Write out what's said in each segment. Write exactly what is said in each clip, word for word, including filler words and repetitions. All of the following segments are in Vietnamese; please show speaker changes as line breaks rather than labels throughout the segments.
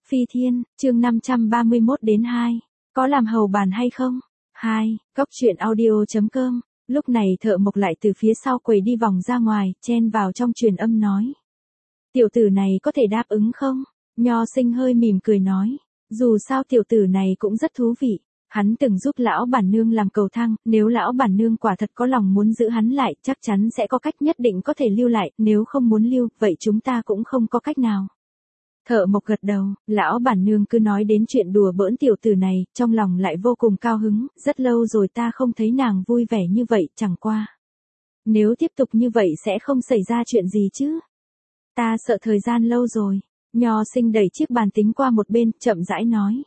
Phi Thiên, chương năm trăm ba mươi mốt đến hai. Có làm hầu bàn hay không? hai. Cốc truyện audio.com. Lúc này Thợ Mộc lại từ phía sau quầy đi vòng ra ngoài, chen vào trong truyền âm nói. Tiểu tử này có thể đáp ứng không? Nho Sinh hơi mỉm cười nói. Dù sao tiểu tử này cũng rất thú vị. Hắn từng giúp lão bản nương làm cầu thang, nếu lão bản nương quả thật có lòng muốn giữ hắn lại, chắc chắn sẽ có cách nhất định có thể lưu lại, nếu không muốn lưu, vậy chúng ta cũng không có cách nào. Thợ Mộc gật đầu, lão bản nương cứ nói đến chuyện đùa bỡn tiểu tử này, trong lòng lại vô cùng cao hứng, rất lâu rồi ta không thấy nàng vui vẻ như vậy, chẳng qua. Nếu tiếp tục như vậy sẽ không xảy ra chuyện gì chứ? Ta sợ thời gian lâu rồi. Nho Sinh đẩy chiếc bàn tính qua một bên, chậm rãi nói.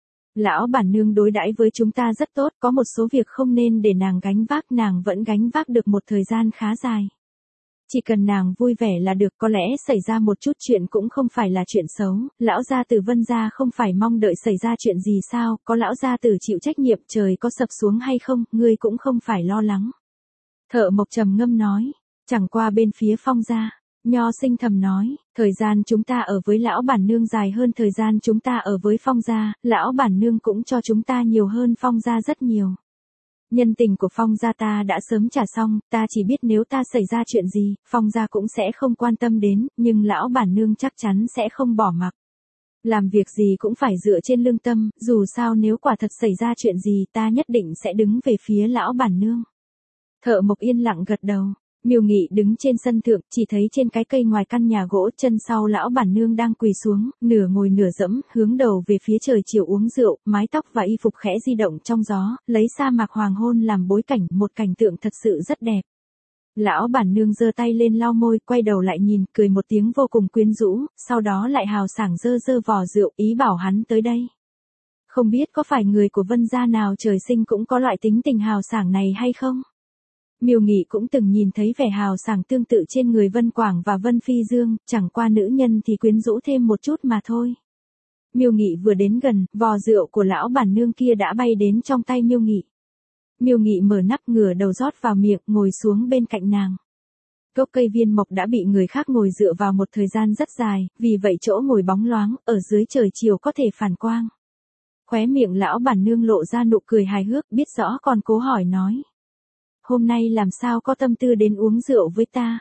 Lão bản nương đối đãi với chúng ta rất tốt, có một số việc không nên để nàng gánh vác, nàng vẫn gánh vác được một thời gian khá dài. Chỉ cần nàng vui vẻ là được, có lẽ xảy ra một chút chuyện cũng không phải là chuyện xấu, lão gia tử Vân gia không phải mong đợi xảy ra chuyện gì sao, có lão gia tử chịu trách nhiệm, trời có sập xuống hay không, ngươi cũng không phải lo lắng. Thợ Mộc trầm ngâm nói, chẳng qua bên phía Phong gia. Nho Sinh thầm nói, thời gian chúng ta ở với lão bản nương dài hơn thời gian chúng ta ở với Phong gia, lão bản nương cũng cho chúng ta nhiều hơn Phong gia rất nhiều. Nhân tình của Phong gia ta đã sớm trả xong, ta chỉ biết nếu ta xảy ra chuyện gì, Phong gia cũng sẽ không quan tâm đến, nhưng lão bản nương chắc chắn sẽ không bỏ mặc. Làm việc gì cũng phải dựa trên lương tâm, dù sao nếu quả thật xảy ra chuyện gì ta nhất định sẽ đứng về phía lão bản nương. Thợ Mộc yên lặng gật đầu. Miêu Nghị đứng trên sân thượng, chỉ thấy trên cái cây ngoài căn nhà gỗ, chân sau lão bản nương đang quỳ xuống, nửa ngồi nửa dẫm, hướng đầu về phía trời chiều uống rượu, mái tóc và y phục khẽ di động trong gió, lấy sa mạc hoàng hôn làm bối cảnh, một cảnh tượng thật sự rất đẹp. Lão bản nương giơ tay lên lau môi, quay đầu lại nhìn, cười một tiếng vô cùng quyến rũ, sau đó lại hào sảng dơ dơ vò rượu, ý bảo hắn tới đây. Không biết có phải người của Vân gia nào trời sinh cũng có loại tính tình hào sảng này hay không? Miêu Nghị cũng từng nhìn thấy vẻ hào sảng tương tự trên người Vân Quảng và Vân Phi Dương, chẳng qua nữ nhân thì quyến rũ thêm một chút mà thôi. Miêu Nghị vừa đến gần, vò rượu của lão bản nương kia đã bay đến trong tay Miêu Nghị. Miêu Nghị mở nắp ngửa đầu rót vào miệng, ngồi xuống bên cạnh nàng. Gốc cây viên mộc đã bị người khác ngồi dựa vào một thời gian rất dài, vì vậy chỗ ngồi bóng loáng, ở dưới trời chiều có thể phản quang. Khóe miệng lão bản nương lộ ra nụ cười hài hước, biết rõ còn cố hỏi nói. Hôm nay làm sao có tâm tư đến uống rượu với ta?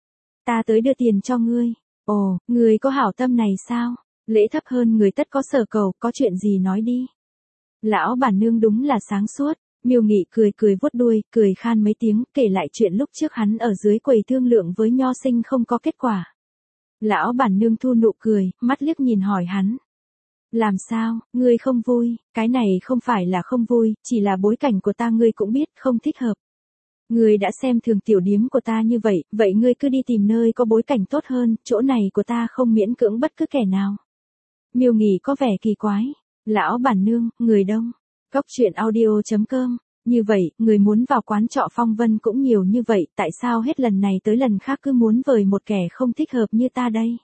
Ta tới đưa tiền cho ngươi. Ồ, ngươi có hảo tâm này sao? Lễ thấp hơn người tất có sở cầu, có chuyện gì nói đi. Lão bản nương đúng là sáng suốt. Miêu Nghị cười cười vuốt đuôi, cười khan mấy tiếng, kể lại chuyện lúc trước hắn ở dưới quầy thương lượng với Nho Sinh không có kết quả. Lão bản nương thu nụ cười, mắt liếc nhìn hỏi hắn. Làm sao, ngươi không vui? Cái này không phải là không vui, chỉ là bối cảnh của ta ngươi cũng biết, không thích hợp. Ngươi đã xem thường tiểu điếm của ta như vậy, vậy ngươi cứ đi tìm nơi có bối cảnh tốt hơn, chỗ này của ta không miễn cưỡng bất cứ kẻ nào. Miêu Nghị có vẻ kỳ quái. Lão bản nương, người đông. Cốc truyện audio.com. Như vậy, người muốn vào quán trọ Phong Vân cũng nhiều như vậy, tại sao hết lần này tới lần khác cứ muốn vời một kẻ không thích hợp như ta đây?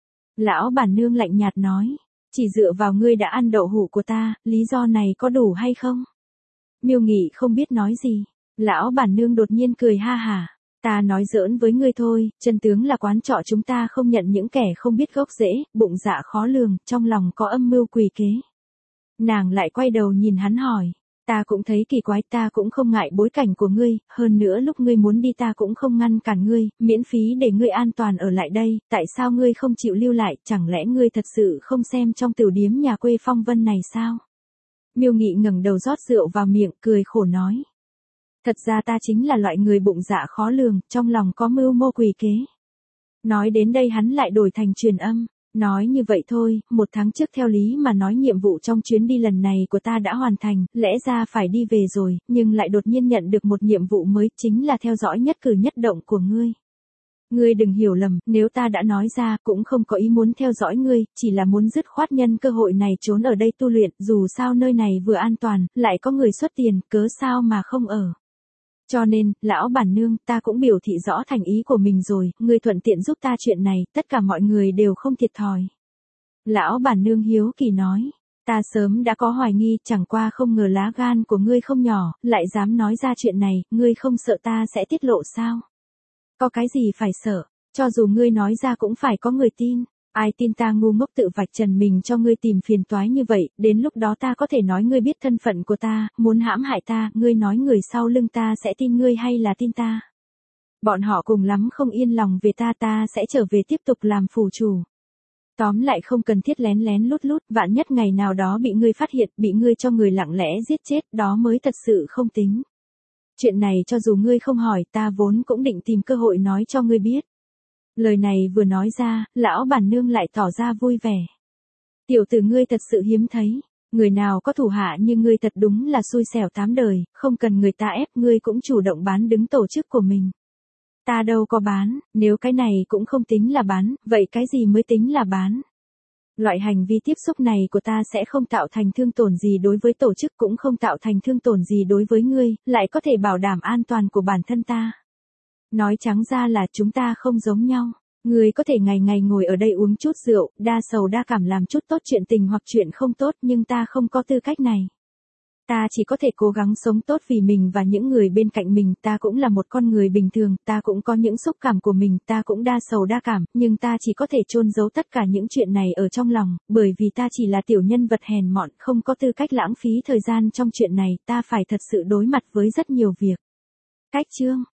Lão bản nương lạnh nhạt nói. Chỉ dựa vào ngươi đã ăn đậu hũ của ta, lý do này có đủ hay không? Miêu Nghị không biết nói gì. Lão bản nương đột nhiên cười ha hả. Ta nói giỡn với ngươi thôi, chân tướng là quán trọ chúng ta không nhận những kẻ không biết gốc rễ, bụng dạ khó lường, trong lòng có âm mưu quỷ kế. Nàng lại quay đầu nhìn hắn hỏi. Ta cũng thấy kỳ quái, ta cũng không ngại bối cảnh của ngươi, hơn nữa lúc ngươi muốn đi ta cũng không ngăn cản ngươi, miễn phí để ngươi an toàn ở lại đây, tại sao ngươi không chịu lưu lại, chẳng lẽ ngươi thật sự không xem trong tiểu điếm nhà quê Phong Vân này sao? Miêu Nghị ngẩng đầu rót rượu vào miệng, cười khổ nói. Thật ra ta chính là loại người bụng dạ khó lường, trong lòng có mưu mô quỷ kế. Nói đến đây hắn lại đổi thành truyền âm. Nói như vậy thôi, một tháng trước theo lý mà nói nhiệm vụ trong chuyến đi lần này của ta đã hoàn thành, lẽ ra phải đi về rồi, nhưng lại đột nhiên nhận được một nhiệm vụ mới, chính là theo dõi nhất cử nhất động của ngươi. Ngươi đừng hiểu lầm, nếu ta đã nói ra, cũng không có ý muốn theo dõi ngươi, chỉ là muốn dứt khoát nhân cơ hội này trốn ở đây tu luyện, dù sao nơi này vừa an toàn, lại có người xuất tiền, cớ sao mà không ở. Cho nên, lão bản nương, ta cũng biểu thị rõ thành ý của mình rồi, ngươi thuận tiện giúp ta chuyện này, tất cả mọi người đều không thiệt thòi. Lão bản nương hiếu kỳ nói, ta sớm đã có hoài nghi, chẳng qua không ngờ lá gan của ngươi không nhỏ, lại dám nói ra chuyện này, ngươi không sợ ta sẽ tiết lộ sao? Có cái gì phải sợ, cho dù ngươi nói ra cũng phải có người tin. Ai tin ta ngu ngốc tự vạch trần mình cho ngươi tìm phiền toái như vậy, đến lúc đó ta có thể nói ngươi biết thân phận của ta, muốn hãm hại ta, ngươi nói người sau lưng ta sẽ tin ngươi hay là tin ta. Bọn họ cùng lắm không yên lòng về ta, ta sẽ trở về tiếp tục làm phủ chủ. Tóm lại không cần thiết lén lén lút lút, vạn nhất ngày nào đó bị ngươi phát hiện, bị ngươi cho người lặng lẽ giết chết, đó mới thật sự không tính. Chuyện này cho dù ngươi không hỏi, ta vốn cũng định tìm cơ hội nói cho ngươi biết. Lời này vừa nói ra, lão bản nương lại tỏ ra vui vẻ. Tiểu tử ngươi thật sự hiếm thấy, người nào có thủ hạ như ngươi thật đúng là xui xẻo tám đời, không cần người ta ép ngươi cũng chủ động bán đứng tổ chức của mình. Ta đâu có bán, nếu cái này cũng không tính là bán, vậy cái gì mới tính là bán? Loại hành vi tiếp xúc này của ta sẽ không tạo thành thương tổn gì đối với tổ chức, cũng không tạo thành thương tổn gì đối với ngươi, lại có thể bảo đảm an toàn của bản thân ta. Nói trắng ra là chúng ta không giống nhau. Ngươi có thể ngày ngày ngồi ở đây uống chút rượu, đa sầu đa cảm làm chút tốt chuyện tình hoặc chuyện không tốt, nhưng ta không có tư cách này. Ta chỉ có thể cố gắng sống tốt vì mình và những người bên cạnh mình, ta cũng là một con người bình thường, ta cũng có những xúc cảm của mình, ta cũng đa sầu đa cảm, nhưng ta chỉ có thể chôn giấu tất cả những chuyện này ở trong lòng, bởi vì ta chỉ là tiểu nhân vật hèn mọn, không có tư cách lãng phí thời gian trong chuyện này, ta phải thật sự đối mặt với rất nhiều việc. Cách chương